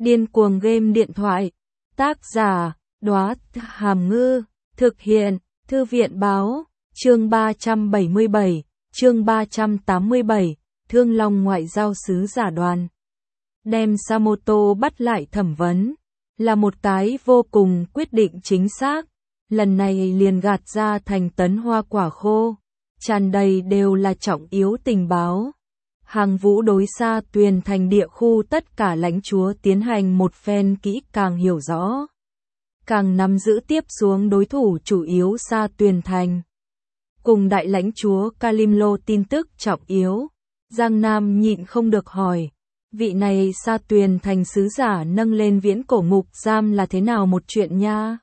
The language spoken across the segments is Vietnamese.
Điên cuồng game điện thoại. Tác giả, Đóa Hàm Ngư. Thực hiện, Thư viện báo. Chương 377, chương 387, Thương Long Ngoại giao sứ giả đoàn. Đem Samoto bắt lại thẩm vấn, là một cái vô cùng quyết định chính xác. Lần này liền gạt ra thành tấn hoa quả khô, tràn đầy đều là trọng yếu tình báo. Hàng Vũ đối Sa Tuyền thành địa khu tất cả lãnh chúa tiến hành một phen kỹ càng hiểu rõ, càng nắm giữ tiếp xuống đối thủ chủ yếu Sa Tuyền thành. Cùng đại lãnh chúa Kalimlo tin tức trọng yếu, Giang Nam nhịn không được hỏi, vị này Sa Tuyền thành sứ giả nâng lên viễn cổ ngục giam là thế nào một chuyện nha?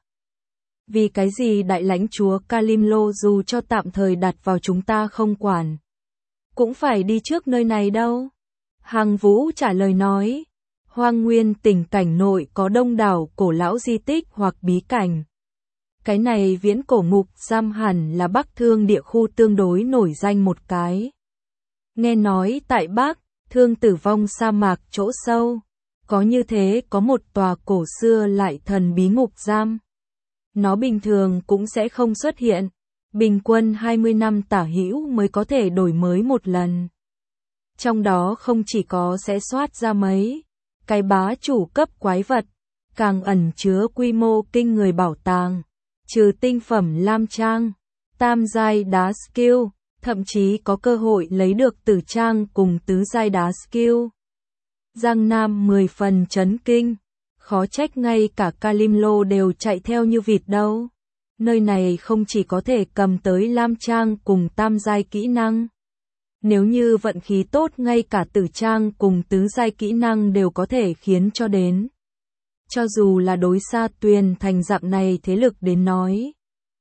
Vì cái gì đại lãnh chúa Kalimlo dù cho tạm thời đặt vào chúng ta không quản, cũng phải đi trước nơi này đâu? Hàng Vũ trả lời nói, Hoang Nguyên tỉnh cảnh nội có đông đảo cổ lão di tích hoặc bí cảnh. Cái này viễn cổ ngục giam hẳn là Bắc Thương địa khu tương đối nổi danh một cái. Nghe nói tại Bắc Thương Tử Vong sa mạc chỗ sâu, có như thế có một tòa cổ xưa lại thần bí ngục giam. Nó bình thường cũng sẽ không xuất hiện, bình quân 20 năm tả hữu mới có thể đổi mới một lần. Trong đó không chỉ có sẽ soát ra mấy cái bá chủ cấp quái vật, càng ẩn chứa quy mô kinh người bảo tàng, trừ tinh phẩm lam trang, tam giai đá skill, thậm chí có cơ hội lấy được tử trang cùng tứ giai đá skill. Giang Nam 10 phần chấn kinh, khó trách ngay cả Kalimlo đều chạy theo như vịt đâu. Nơi này không chỉ có thể cầm tới lam trang cùng tam giai kỹ năng. Nếu như vận khí tốt ngay cả tử trang cùng tứ giai kỹ năng đều có thể khiến cho đến. Cho dù là đối Sa Tuyền thành dạng này thế lực đến nói,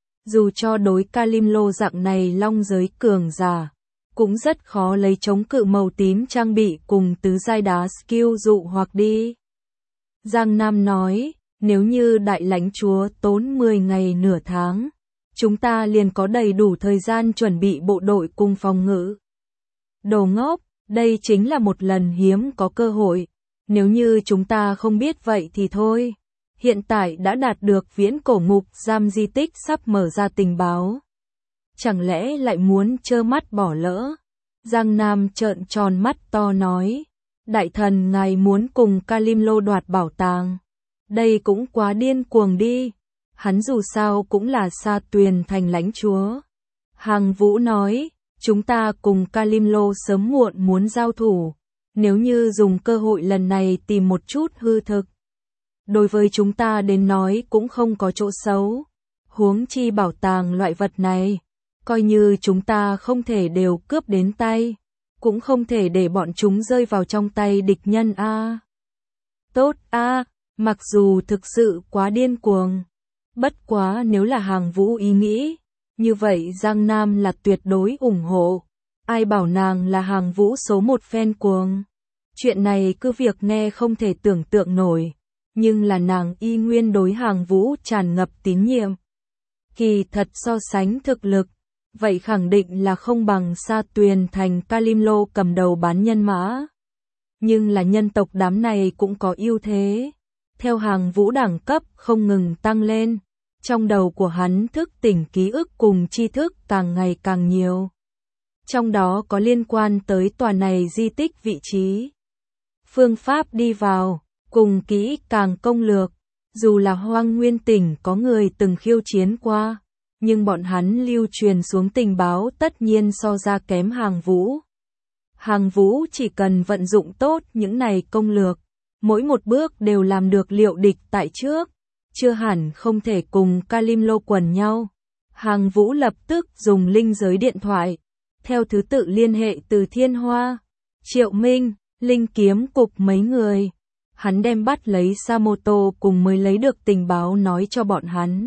dù cho đối Kalimlo dạng này long giới cường giả, cũng rất khó lấy chống cự màu tím trang bị cùng tứ giai đá skill dụ hoặc đi. Giang Nam nói, nếu như đại lãnh chúa tốn 10 ngày nửa tháng, chúng ta liền có đầy đủ thời gian chuẩn bị bộ đội cùng phòng ngự. Đồ ngốc, đây chính là một lần hiếm có cơ hội, nếu như chúng ta không biết vậy thì thôi. Hiện tại đã đạt được viễn cổ ngục giam di tích sắp mở ra tình báo. Chẳng lẽ lại muốn trơ mắt bỏ lỡ? Giang Nam trợn tròn mắt to nói, đại thần ngài muốn cùng Kalimlo đoạt bảo tàng. Đây cũng quá điên cuồng đi, hắn dù sao cũng là Sa Tuyền thành lãnh chúa. Hàng Vũ nói, chúng ta cùng Kalimlo sớm muộn muốn giao thủ, nếu như dùng cơ hội lần này tìm một chút hư thực, đối với chúng ta đến nói cũng không có chỗ xấu. Huống chi bảo tàng loại vật này, coi như chúng ta không thể đều cướp đến tay, cũng không thể để bọn chúng rơi vào trong tay địch nhân a. Tốt a, mặc dù thực sự quá điên cuồng, bất quá nếu là Hàng Vũ ý nghĩ, như vậy Giang Nam là tuyệt đối ủng hộ. Ai bảo nàng là Hàng Vũ số một fan cuồng. Chuyện này cứ việc nghe không thể tưởng tượng nổi, nhưng là nàng y nguyên đối Hàng Vũ tràn ngập tín nhiệm. Kỳ thật so sánh thực lực, vậy khẳng định là không bằng Sa Tuyền thành Kalimlo cầm đầu bán nhân mã. Nhưng là nhân tộc đám này cũng có ưu thế. Theo Hàng Vũ đẳng cấp không ngừng tăng lên, trong đầu của hắn thức tỉnh ký ức cùng tri thức càng ngày càng nhiều. Trong đó có liên quan tới tòa này di tích vị trí, phương pháp đi vào, cùng kỹ càng công lược. Dù là Hoang Nguyên tỉnh có người từng khiêu chiến qua, nhưng bọn hắn lưu truyền xuống tình báo tất nhiên so ra kém Hàng Vũ. Hàng Vũ chỉ cần vận dụng tốt những này công lược, mỗi một bước đều làm được liệu địch tại trước, chưa hẳn không thể cùng Kalimlo quần nhau. Hàng Vũ lập tức dùng linh giới điện thoại, theo thứ tự liên hệ từ Thiên Hoa, Triệu Minh, Linh Kiếm cục mấy người. Hắn đem bắt lấy Samoto cùng mới lấy được tình báo nói cho bọn hắn.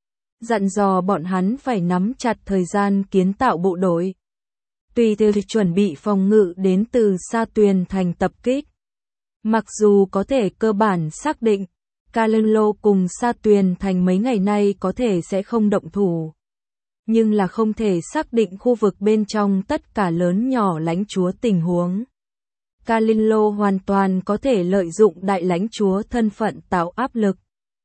Dặn dò bọn hắn phải nắm chặt thời gian kiến tạo bộ đội. Tùy từ chuẩn bị phòng ngự đến từ Sa Tuyền thành tập kích. Mặc dù có thể cơ bản xác định, Kalimlo cùng Sa Tuyền thành mấy ngày nay có thể sẽ không động thủ. Nhưng là không thể xác định khu vực bên trong tất cả lớn nhỏ lãnh chúa tình huống. Calillo hoàn toàn có thể lợi dụng đại lãnh chúa thân phận tạo áp lực,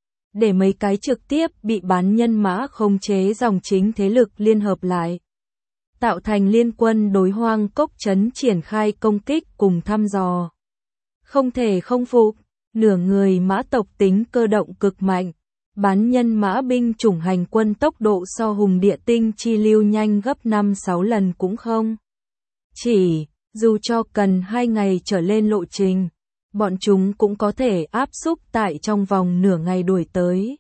để mấy cái trực tiếp bị bán nhân mã khống chế dòng chính thế lực liên hợp lại, tạo thành liên quân đối Hoang Cốc Trấn triển khai công kích cùng thăm dò. Không thể không phục, nửa người mã tộc tính cơ động cực mạnh, bán nhân mã binh chủng hành quân tốc độ so hùng địa tinh chi lưu nhanh gấp 5-6 lần cũng không. Chỉ, dù cho cần 2 ngày trở lên lộ trình, bọn chúng cũng có thể áp xúc tại trong vòng nửa ngày đuổi tới.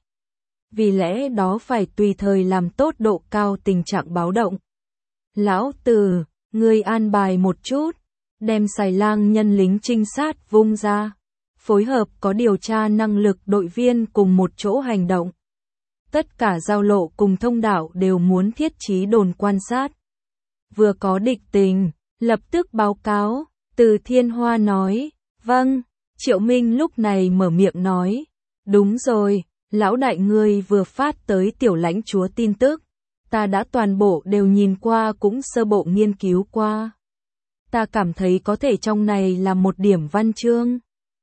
Vì lẽ đó phải tùy thời làm tốt độ cao tình trạng báo động. Lão Tử, ngươi an bài một chút, đem xài lang nhân lính trinh sát vung ra, phối hợp có điều tra năng lực đội viên cùng một chỗ hành động. Tất cả giao lộ cùng thông đạo đều muốn thiết trí đồn quan sát. Vừa có địch tình, lập tức báo cáo, Từ Thiên Hoa nói, vâng, Triệu Minh lúc này mở miệng nói, đúng rồi, lão đại ngươi vừa phát tới tiểu lãnh chúa tin tức, ta đã toàn bộ đều nhìn qua cũng sơ bộ nghiên cứu qua. Ta cảm thấy có thể trong này là một điểm văn chương.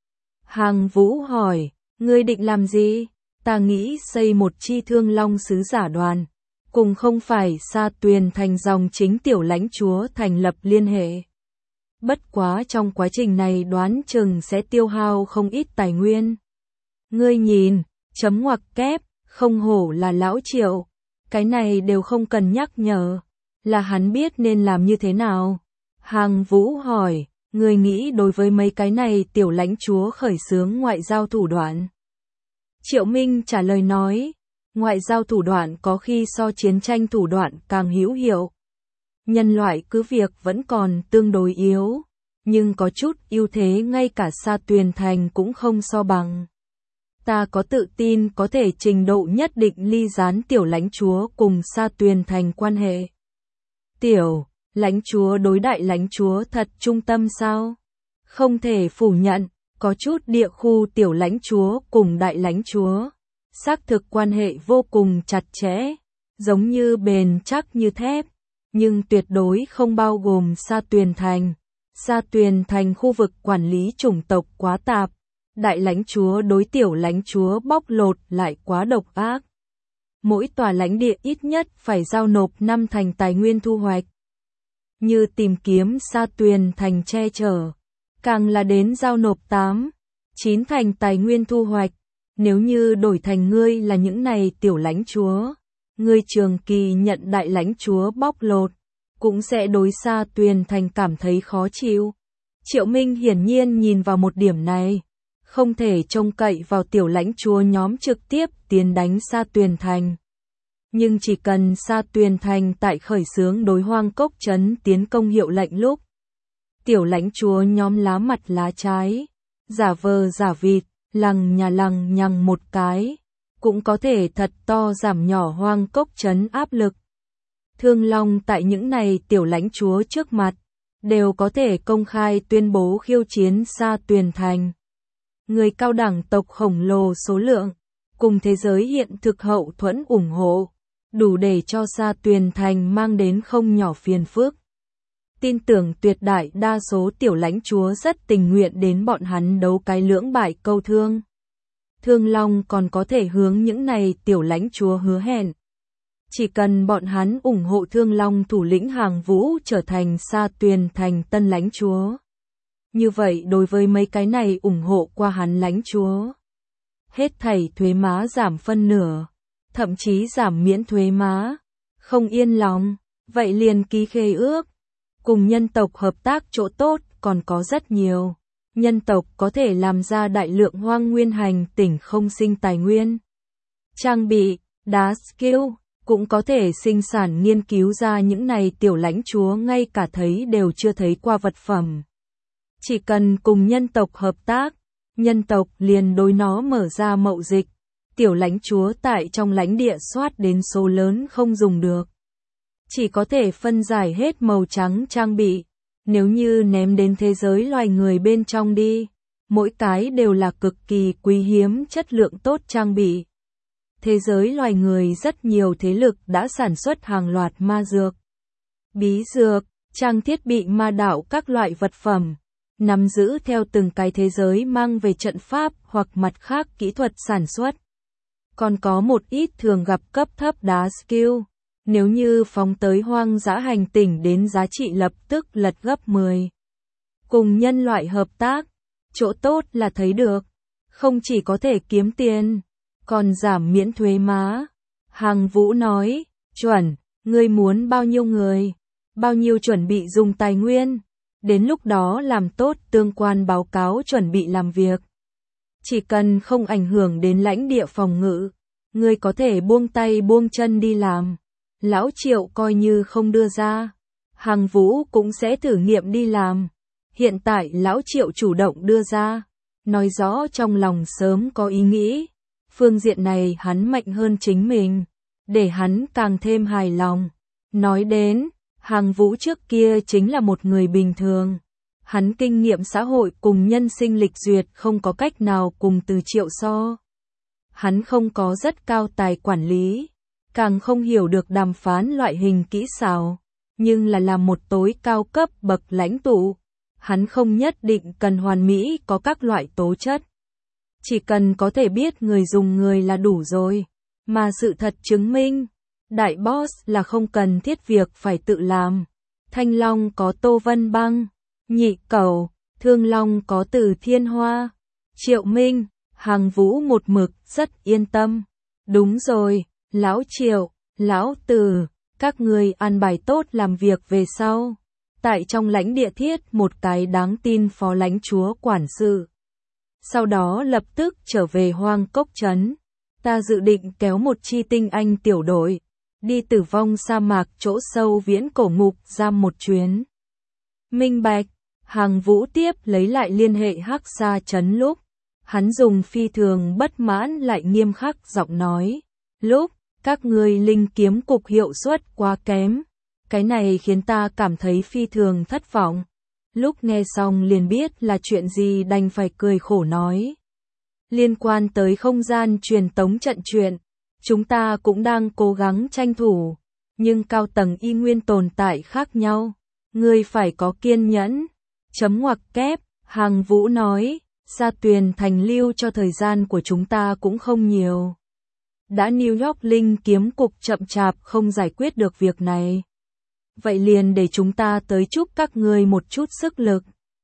Hàng Vũ hỏi, ngươi định làm gì? Ta nghĩ xây một chi Thương Long sứ giả đoàn, cùng không phải Sa Tuyền thành dòng chính tiểu lãnh chúa thành lập liên hệ. Bất quá trong quá trình này đoán chừng sẽ tiêu hao không ít tài nguyên. Ngươi nhìn, chấm ngoặc kép, không hổ là lão Triệu. Cái này đều không cần nhắc nhở, là hắn biết nên làm như thế nào. Hàng Vũ hỏi, ngươi nghĩ đối với mấy cái này tiểu lãnh chúa khởi xướng ngoại giao thủ đoạn? Triệu Minh trả lời nói, ngoại giao thủ đoạn có khi so chiến tranh thủ đoạn càng hữu hiệu. Nhân loại cứ việc vẫn còn tương đối yếu, nhưng có chút ưu thế ngay cả Sa Tuyền thành cũng không so bằng. Ta có tự tin có thể trình độ nhất định ly gián tiểu lãnh chúa cùng Sa Tuyền thành quan hệ. Tiểu lãnh chúa đối đại lãnh chúa thật trung tâm sao? Không thể phủ nhận, có chút địa khu tiểu lãnh chúa cùng đại lãnh chúa, xác thực quan hệ vô cùng chặt chẽ, giống như bền chắc như thép, nhưng tuyệt đối không bao gồm Sa Tuyền thành. Sa Tuyền thành khu vực quản lý chủng tộc quá tạp. Đại lãnh chúa đối tiểu lãnh chúa bóc lột lại quá độc ác. Mỗi tòa lãnh địa ít nhất phải giao nộp 5 thành tài nguyên thu hoạch. Như tìm kiếm Sa Tuyền thành che chở, càng là đến giao nộp 8-9 thành tài nguyên thu hoạch. Nếu như đổi thành ngươi là những này tiểu lãnh chúa, ngươi trường kỳ nhận đại lãnh chúa bóc lột, cũng sẽ đối Sa Tuyền thành cảm thấy khó chịu. Triệu Minh hiển nhiên nhìn vào một điểm này. Không thể trông cậy vào tiểu lãnh chúa nhóm trực tiếp tiến đánh Sa Tuyền thành. Nhưng chỉ cần Sa Tuyền thành tại khởi xướng đối Hoang Cốc Trấn tiến công hiệu lệnh lúc, tiểu lãnh chúa nhóm lá mặt lá trái, giả vờ giả vịt, lằng nhằng một cái, cũng có thể thật to giảm nhỏ Hoang Cốc Trấn áp lực. Thương Long tại những này tiểu lãnh chúa trước mặt, đều có thể công khai tuyên bố khiêu chiến Sa Tuyền thành. Người cao đẳng tộc khổng lồ số lượng, cùng thế giới hiện thực hậu thuẫn ủng hộ, đủ để cho Sa Tuyền thành mang đến không nhỏ phiền phức. Tin tưởng tuyệt đại đa số tiểu lãnh chúa rất tình nguyện đến bọn hắn đấu cái lưỡng bại câu thương. Thương Long còn có thể hướng những này tiểu lãnh chúa hứa hẹn. Chỉ cần bọn hắn ủng hộ Thương Long thủ lĩnh Hàng Vũ trở thành Sa Tuyền thành tân lãnh chúa. Như vậy đối với mấy cái này ủng hộ qua hắn lãnh chúa, hết thảy thuế má giảm phân nửa, thậm chí giảm miễn thuế má. Không yên lòng, vậy liền ký khế ước. Cùng nhân tộc hợp tác chỗ tốt còn có rất nhiều. Nhân tộc có thể làm ra đại lượng hoang nguyên hành tỉnh không sinh tài nguyên. Trang bị, đá skill, cũng có thể sinh sản nghiên cứu ra những này tiểu lãnh chúa ngay cả thấy đều chưa thấy qua vật phẩm. Chỉ cần cùng nhân tộc hợp tác, nhân tộc liền đối nó mở ra mậu dịch, tiểu lãnh chúa tại trong lãnh địa soát đến số lớn không dùng được. Chỉ có thể phân giải hết màu trắng trang bị, nếu như ném đến thế giới loài người bên trong đi, mỗi cái đều là cực kỳ quý hiếm chất lượng tốt trang bị. Thế giới loài người rất nhiều thế lực đã sản xuất hàng loạt ma dược, bí dược, trang thiết bị ma đạo các loại vật phẩm. nắm giữ theo từng cái thế giới mang về trận pháp hoặc mặt khác kỹ thuật sản xuất. Còn có một ít thường gặp cấp thấp đá skill, nếu như phóng tới hoang dã hành tinh đến giá trị lập tức lật gấp 10. Cùng nhân loại hợp tác, chỗ tốt là thấy được, không chỉ có thể kiếm tiền, còn giảm miễn thuế má. Hàng Vũ nói, chuẩn, ngươi muốn bao nhiêu người, bao nhiêu chuẩn bị dùng tài nguyên, đến lúc đó làm tốt tương quan báo cáo chuẩn bị làm việc. Chỉ cần không ảnh hưởng đến lãnh địa phòng ngự, ngươi có thể buông tay buông chân đi làm. Lão Triệu coi như không đưa ra, Hàng Vũ cũng sẽ thử nghiệm đi làm. Hiện tại Lão Triệu chủ động đưa ra, nói rõ trong lòng sớm có ý nghĩ. Phương diện này hắn mạnh hơn chính mình, để hắn càng thêm hài lòng. Nói đến, Hàng Vũ trước kia chính là một người bình thường. Hắn kinh nghiệm xã hội cùng nhân sinh lịch duyệt không có cách nào cùng Từ Triệu so. Hắn không có rất cao tài quản lý, càng không hiểu được đàm phán loại hình kỹ xảo, nhưng là làm một tối cao cấp bậc lãnh tụ. Hắn không nhất định cần hoàn mỹ có các loại tố chất. Chỉ cần có thể biết người dùng người là đủ rồi. Mà sự thật chứng minh, đại boss là không cần thiết việc phải tự làm. Thanh Long có Tô Vân Băng, Nhị Cẩu, Thương Long có Từ Thiên Hoa, Triệu Minh, Hàng Vũ một mực rất yên tâm. Đúng rồi, Lão Triệu, Lão Từ, các ngươi an bài tốt làm việc về sau. Tại trong lãnh địa thiết một cái đáng tin phó lãnh chúa quản sự. Sau đó lập tức trở về Hoang Cốc Trấn. Ta dự định kéo một chi tinh anh tiểu đội, đi Tử Vong sa mạc chỗ sâu viễn cổ ngục giam một chuyến. Minh bạch, Hàng Vũ tiếp lấy lại liên hệ Hắc Sa Trấn lúc. Hắn dùng phi thường bất mãn lại nghiêm khắc giọng nói. Lúc, các ngươi linh kiếm cục hiệu suất quá kém. Cái này khiến ta cảm thấy phi thường thất vọng. Lúc nghe xong liền biết là chuyện gì đành phải cười khổ nói. Liên quan tới không gian truyền tống trận chuyện, chúng ta cũng đang cố gắng tranh thủ, nhưng cao tầng y nguyên tồn tại khác nhau. Ngươi phải có kiên nhẫn. Chấm ngoặc kép, Hàng Vũ nói, Sa Tuyền Thành lưu cho thời gian của chúng ta cũng không nhiều. Đã New York linh kiếm cục chậm chạp không giải quyết được việc này. Vậy liền để chúng ta tới chúc các ngươi một chút sức lực.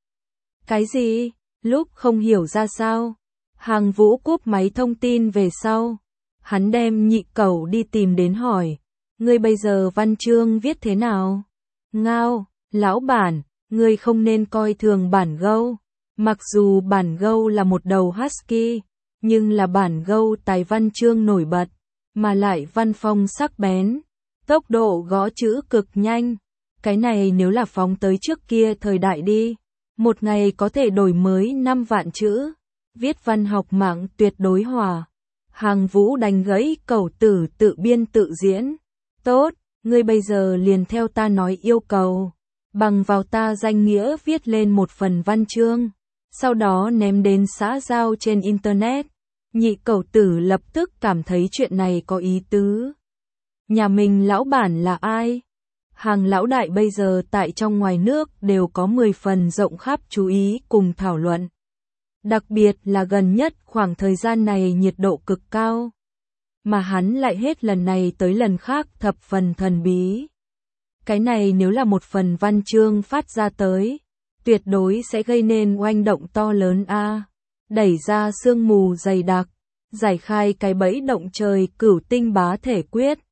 Cái gì? Lúc không hiểu ra sao. Hàng Vũ cúp máy thông tin về sau. Hắn đem Nhị Cẩu đi tìm đến hỏi. Ngươi bây giờ văn chương viết thế nào? Ngao, lão bản, ngươi không nên coi thường bản gâu. Mặc dù bản gâu là một đầu husky, nhưng là bản gâu tài văn chương nổi bật, mà lại văn phong sắc bén. Tốc độ gõ chữ cực nhanh. Cái này nếu là phóng tới trước kia thời đại đi, một ngày có thể đổi mới 5 vạn chữ. Viết văn học mạng tuyệt đối hòa. Hàng Vũ đánh gãy Cẩu Tử tự biên tự diễn. Tốt, ngươi bây giờ liền theo ta nói yêu cầu. Bằng vào ta danh nghĩa viết lên một phần văn chương, sau đó ném đến xã giao trên Internet. Nhị Cẩu Tử lập tức cảm thấy chuyện này có ý tứ. Nhà mình lão bản là ai? Hàng lão đại bây giờ tại trong ngoài nước đều có 10 phần rộng khắp chú ý cùng thảo luận. Đặc biệt là gần nhất khoảng thời gian này nhiệt độ cực cao. Mà hắn lại hết lần này tới lần khác thập phần thần bí. Cái này nếu là một phần văn chương phát ra tới, tuyệt đối sẽ gây nên oanh động to lớn a. Đẩy ra sương mù dày đặc, giải khai cái bẫy động trời cửu tinh bá thể quyết.